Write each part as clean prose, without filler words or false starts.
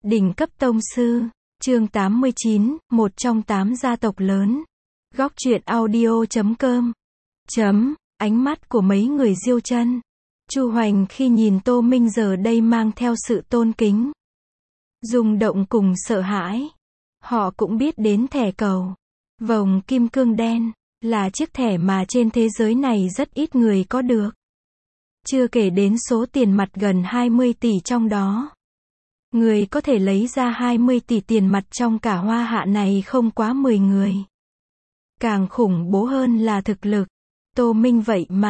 Đỉnh cấp tông sư, chương 89, một trong 8 gia tộc lớn. Góc truyện audio.com. Ánh mắt của mấy người Diêu Chân, Chu Hoành khi nhìn Tô Minh giờ đây mang theo sự tôn kính, rung động cùng sợ hãi. Họ cũng biết đến thẻ cầu vòng kim cương đen là chiếc thẻ mà trên thế giới này rất ít người có được. Chưa kể đến số tiền mặt gần 20 tỷ trong đó. Người có thể lấy ra 20 tỷ tiền mặt trong cả Hoa Hạ này không quá 10 người. Càng khủng bố hơn là thực lực. Tô Minh vậy mà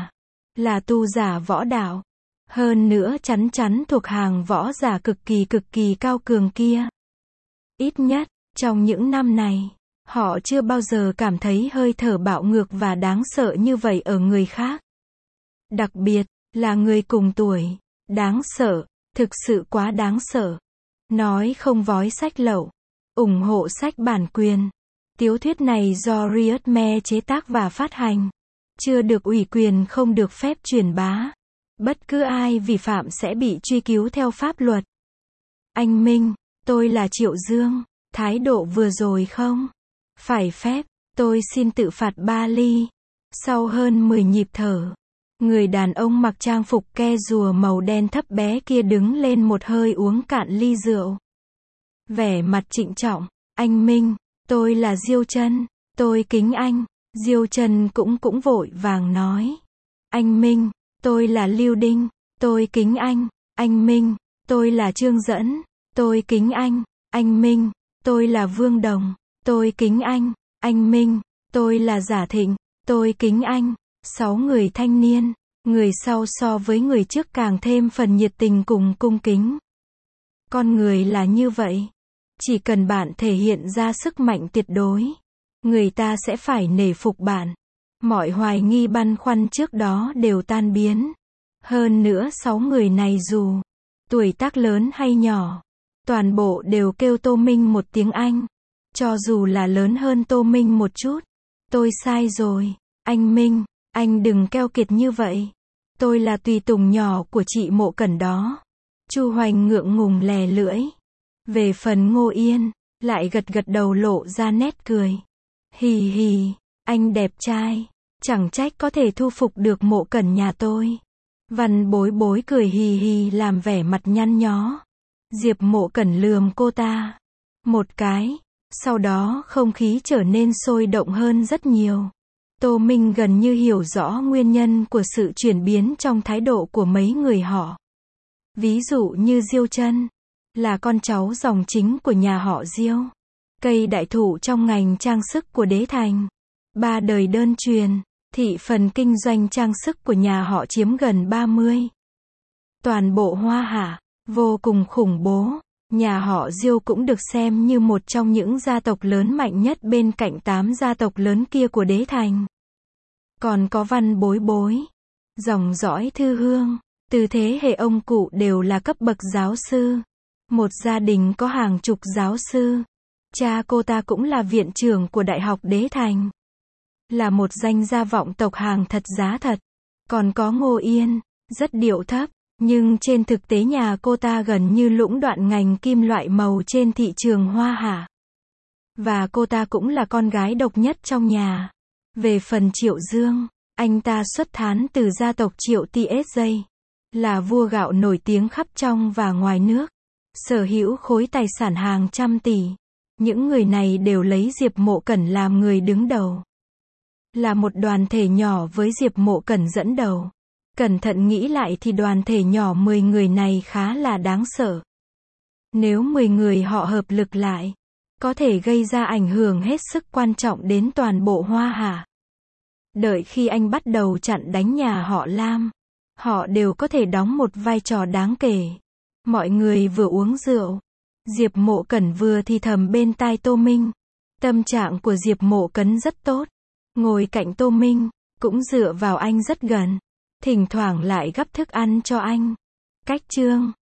là tu giả võ đạo. Hơn nữa chắn chắn thuộc hàng võ giả cực kỳ cao cường kia. Ít nhất, trong những năm này, họ chưa bao giờ cảm thấy hơi thở bạo ngược và đáng sợ như vậy ở người khác. Đặc biệt, là người cùng tuổi. Đáng sợ, thực sự quá đáng sợ. Nói không vói sách lậu. Ủng hộ sách bản quyền. Tiểu thuyết này do Riot chế tác và phát hành. Chưa được ủy quyền không được phép truyền bá. Bất cứ ai vi phạm sẽ bị truy cứu theo pháp luật. Anh Minh, tôi là Triệu Dương. Thái độ vừa rồi không phải phép, tôi xin tự phạt 3 ly. Sau hơn 10 nhịp thở, người đàn ông mặc trang phục ke rùa màu đen thấp bé kia đứng lên một hơi uống cạn ly rượu. Vẻ mặt trịnh trọng, anh Minh, tôi là Diêu Chân, tôi kính anh. Diêu Chân cũng vội vàng nói. Anh Minh, tôi là Lưu Đinh, tôi kính anh. Anh Minh, tôi là Trương Dẫn, tôi kính anh. Anh Minh, tôi là Vương Đồng, tôi kính anh. Anh Minh, tôi là Giả Thịnh, tôi kính anh. 6 người thanh niên, người sau so với người trước càng thêm phần nhiệt tình cùng cung kính. Con người là như vậy. Chỉ cần bạn thể hiện ra sức mạnh tuyệt đối, người ta sẽ phải nể phục bạn. Mọi hoài nghi băn khoăn trước đó đều tan biến. Hơn nữa 6 người này dù tuổi tác lớn hay nhỏ, toàn bộ đều kêu Tô Minh một tiếng anh. Cho dù là lớn hơn Tô Minh một chút. Tôi sai rồi, anh Minh, anh đừng keo kiệt như vậy. Tôi là tùy tùng nhỏ của chị Mộ Cẩn đó. Chu Hoành ngượng ngùng lè lưỡi. Về phần Ngô Yên, lại gật đầu lộ ra nét cười. Hì hì, anh đẹp trai, chẳng trách có thể thu phục được Mộ Cẩn nhà tôi. Văn Bối Bối cười hì hì làm vẻ mặt nhăn nhó. Diệp Mộ Cẩn lườm cô ta một cái, sau đó không khí trở nên sôi động hơn rất nhiều. Tô Minh gần như hiểu rõ nguyên nhân của sự chuyển biến trong thái độ của mấy người họ. Ví dụ như Diêu Chân, là con cháu dòng chính của nhà họ Diêu. Cây đại thụ trong ngành trang sức của đế thành. 3 đời đơn truyền, thị phần kinh doanh trang sức của nhà họ chiếm gần 30. Toàn bộ Hoa Hạ, vô cùng khủng bố. Nhà họ Diêu cũng được xem như một trong những gia tộc lớn mạnh nhất bên cạnh 8 gia tộc lớn kia của đế thành. Còn có Văn Bối Bối, dòng dõi Thư Hương, từ thế hệ ông cụ đều là cấp bậc giáo sư. Một gia đình có hàng chục giáo sư. Cha cô ta cũng là viện trưởng của Đại học Đế Thành. Là một danh gia vọng tộc hàng thật giá thật. Còn có Ngô Yên, rất điệu thấp, nhưng trên thực tế nhà cô ta gần như lũng đoạn ngành kim loại màu trên thị trường Hoa Hạ. Và cô ta cũng là con gái độc nhất trong nhà. Về phần Triệu Dương, anh ta xuất thán từ gia tộc Triệu TSJ. Là vua gạo nổi tiếng khắp trong và ngoài nước. Sở hữu khối tài sản hàng trăm tỷ. Những người này đều lấy Diệp Mộ Cẩn làm người đứng đầu. Là một đoàn thể nhỏ với Diệp Mộ Cẩn dẫn đầu. Cẩn thận nghĩ lại thì đoàn thể nhỏ 10 người này khá là đáng sợ. Nếu 10 người họ hợp lực lại, có thể gây ra ảnh hưởng hết sức quan trọng đến toàn bộ Hoa Hạ. Đợi khi anh bắt đầu chặn đánh nhà họ Lam, họ đều có thể đóng một vai trò đáng kể. Mọi người vừa uống rượu. Diệp Mộ Cẩn vừa thì thầm bên tai Tô Minh. Tâm trạng của Diệp Mộ Cẩn rất tốt. Ngồi cạnh Tô Minh, cũng dựa vào anh rất gần. Thỉnh thoảng lại gắp thức ăn cho anh. Cách chương